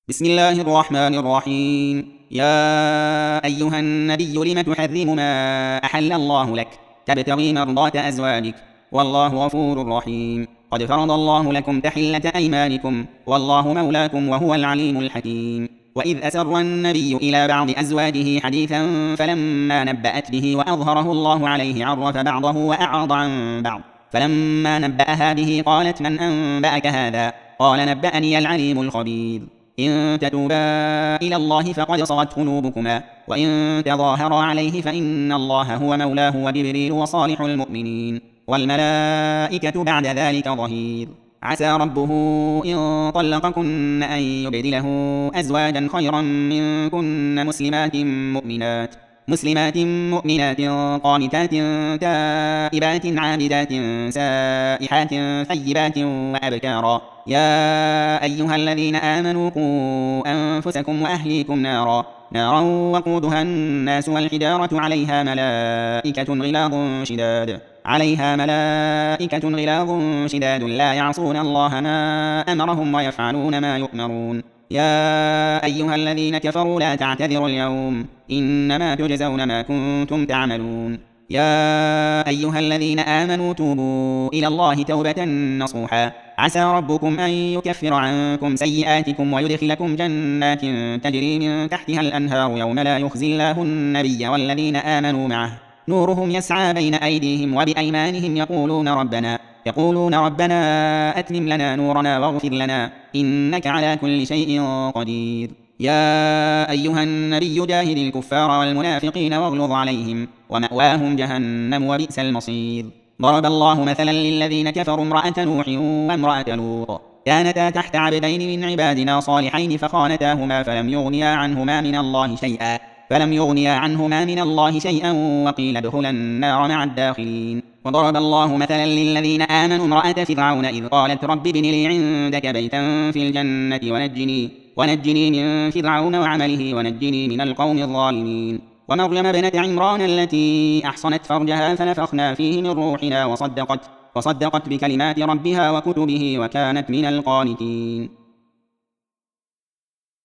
بسم الله الرحمن الرحيم. يا أيها النبي لم تحرم ما أحل الله لك تبتغي مرضات أزواجك والله غفور رحيم. قد فرض الله لكم تحلة أيمانكم والله مولاكم وهو العليم الحكيم. وإذ أسر النبي إلى بعض أزواجه حديثا فلما نبأت به وأظهره الله عليه عرف بعضه وأعرض عن بعض. فلما نبأها به قالت من أنبأك هذا؟ قال نبأني العليم الخبير. إن تتوبا إلى الله فقد صغت قلوبكما وإن تظاهرا عليه فإن الله هو مولاه وجبريل وصالح المؤمنين والملائكة بعد ذلك ظهير. عسى ربه إن طلقكن أن يبدله أزواجا خيرا منكن مسلمات مؤمنات قانتات تائبات عابدات سائحات ثيبات وأبكارا. يا أيها الذين آمنوا قوا أنفسكم وأهليكم نارا وقودها الناس والحجارة عليها ملائكة غلاظ شداد لا يعصون الله ما أمرهم ويفعلون ما يؤمرون. يا أيها الذين كفروا لا تعتذروا اليوم إنما تجزون ما كنتم تعملون. يا أيها الذين آمنوا توبوا إلى الله توبة نصوحا عسى ربكم أن يكفر عنكم سيئاتكم ويدخلكم جنات تجري من تحتها الأنهار يوم لا يخزي الله النبي والذين آمنوا معه نورهم يسعى بين أيديهم وبأيمانهم يقولون ربنا أتمم لنا نورنا واغفر لنا إنك على كل شيء قدير. يا أيها النبي جاهد الكفار والمنافقين واغلظ عليهم ومأواهم جهنم وبئس المصير. ضرب الله مثلا للذين كفروا امرأة نوح وامرأة لوط كانتا تحت عبدين من عبادنا صالحين فخانتاهما فلم يغنيا عنهما من الله شيئا وقيل ادخلا النار مع الداخلين. وضرب الله مثلا للذين آمنوا امرأة فرعون إذ قالت رب ابن لي عندك بيتا في الجنة ونجني من فرعون وعمله ونجني من القوم الظالمين. ومريم ابنة عمران التي أحصنت فرجها فنفخنا فيه من روحنا وصدقت بكلمات ربها وكتبه وكانت من القانتين.